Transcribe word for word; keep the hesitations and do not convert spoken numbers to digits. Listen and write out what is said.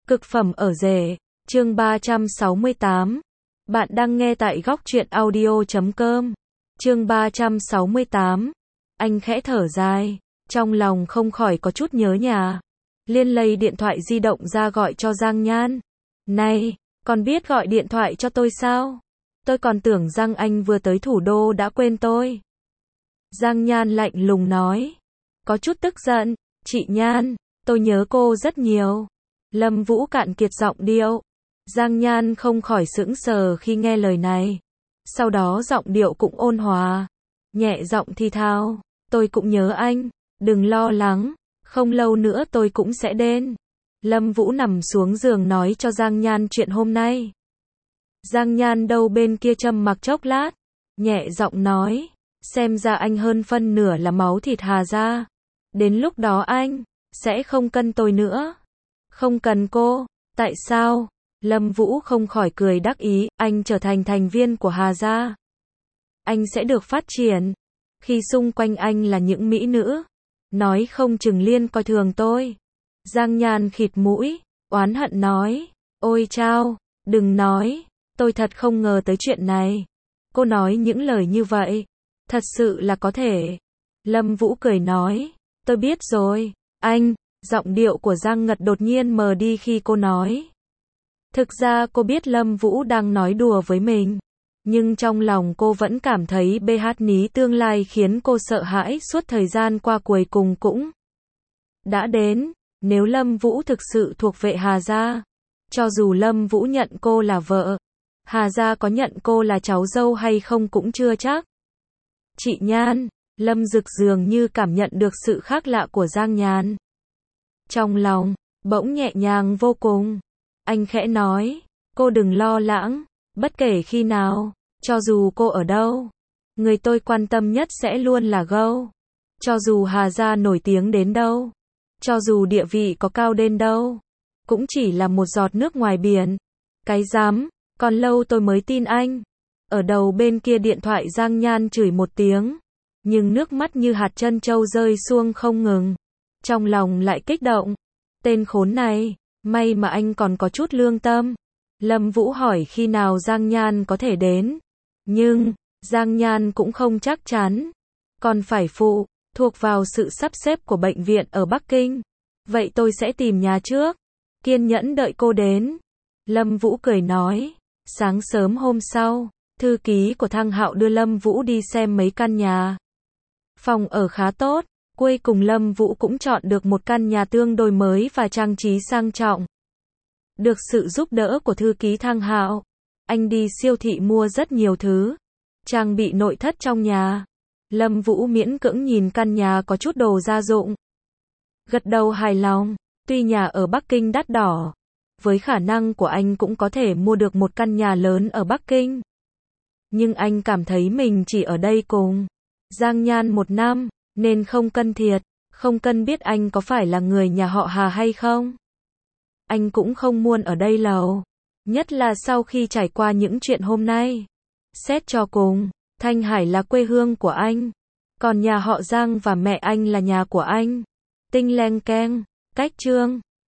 Cực phẩm ở rể, chương ba trăm sáu mươi tám. Bạn đang nghe tại góc truyện audio chấm com. Chương ba trăm sáu mươi tám. Anh khẽ thở dài, trong lòng không khỏi có chút nhớ nhà. Liên lấy điện thoại di động ra gọi cho Giang Nhan. Này, còn biết gọi điện thoại cho tôi sao? Tôi còn tưởng rằng anh vừa tới thủ đô đã quên tôi. Giang Nhan lạnh lùng nói. Có chút tức giận, chị Nhan, tôi nhớ cô rất nhiều. Lâm Vũ cạn kiệt giọng điệu. Giang Nhan không khỏi sững sờ khi nghe lời này. Sau đó giọng điệu cũng ôn hòa. Nhẹ giọng thì thào. Tôi cũng nhớ anh. Đừng lo lắng. Không lâu nữa tôi cũng sẽ đến. Lâm Vũ nằm xuống giường nói cho Giang Nhan chuyện hôm nay. Giang Nhan đâu bên kia trầm mặc chốc lát. Nhẹ giọng nói. Xem ra anh hơn phân nửa là máu thịt Hà gia. Đến lúc đó anh sẽ không cần tôi nữa. Không cần cô. Tại sao? Lâm Vũ không khỏi cười đắc ý. Anh trở thành thành viên của Hà gia. Anh sẽ được phát triển. Khi xung quanh anh là những mỹ nữ. Nói không chừng liên coi thường tôi. Giang Nhan khịt mũi. Oán hận nói. Ôi chao. Đừng nói. Tôi thật không ngờ tới chuyện này. Cô nói những lời như vậy. Thật sự là có thể. Lâm Vũ cười nói. Tôi biết rồi. Anh. Giọng điệu của Giang Ngật đột nhiên mờ đi khi cô nói. Thực ra cô biết Lâm Vũ đang nói đùa với mình. Nhưng trong lòng cô vẫn cảm thấy bê hát ní tương lai khiến cô sợ hãi suốt thời gian qua cuối cùng cũng đã đến. Nếu Lâm Vũ thực sự thuộc vệ Hà gia, cho dù Lâm Vũ nhận cô là vợ, Hà gia có nhận cô là cháu dâu hay không cũng chưa chắc. Chị Nhan, Lâm Dực dường như cảm nhận được sự khác lạ của Giang Nhan. Trong lòng, bỗng nhẹ nhàng vô cùng. Anh khẽ nói, cô đừng lo lắng, bất kể khi nào, cho dù cô ở đâu, người tôi quan tâm nhất sẽ luôn là Gâu. Cho dù Hà gia nổi tiếng đến đâu, cho dù địa vị có cao đến đâu, cũng chỉ là một giọt nước ngoài biển. Cái dám, còn lâu tôi mới tin anh. Ở đầu bên kia điện thoại Giang Nhan chửi một tiếng, nhưng nước mắt như hạt trân châu rơi xuông không ngừng. Trong lòng lại kích động. Tên khốn này, may mà anh còn có chút lương tâm. Lâm Vũ hỏi khi nào Giang Nhan có thể đến. Nhưng, Giang Nhan cũng không chắc chắn. Còn phải phụ, thuộc vào sự sắp xếp của bệnh viện ở Bắc Kinh. Vậy tôi sẽ tìm nhà trước. Kiên nhẫn đợi cô đến. Lâm Vũ cười nói. Sáng sớm hôm sau, thư ký của Thăng Hạo đưa Lâm Vũ đi xem mấy căn nhà. Phòng ở khá tốt. Cuối cùng Lâm Vũ cũng chọn được một căn nhà tương đối mới và trang trí sang trọng. Được sự giúp đỡ của thư ký Thăng Hạo, anh đi siêu thị mua rất nhiều thứ, trang bị nội thất trong nhà. Lâm Vũ miễn cưỡng nhìn căn nhà có chút đồ gia dụng. Gật đầu hài lòng, tuy nhà ở Bắc Kinh đắt đỏ, với khả năng của anh cũng có thể mua được một căn nhà lớn ở Bắc Kinh. Nhưng anh cảm thấy mình chỉ ở đây cùng Giang Nhan một năm. Nên không cân thiệt, không cân biết anh có phải là người nhà họ Hà hay không. Anh cũng không muốn ở đây lâu. Nhất là sau khi trải qua những chuyện hôm nay. Xét cho cùng, Thanh Hải là quê hương của anh. Còn nhà họ Giang và mẹ anh là nhà của anh. Tinh leng keng, cách chương.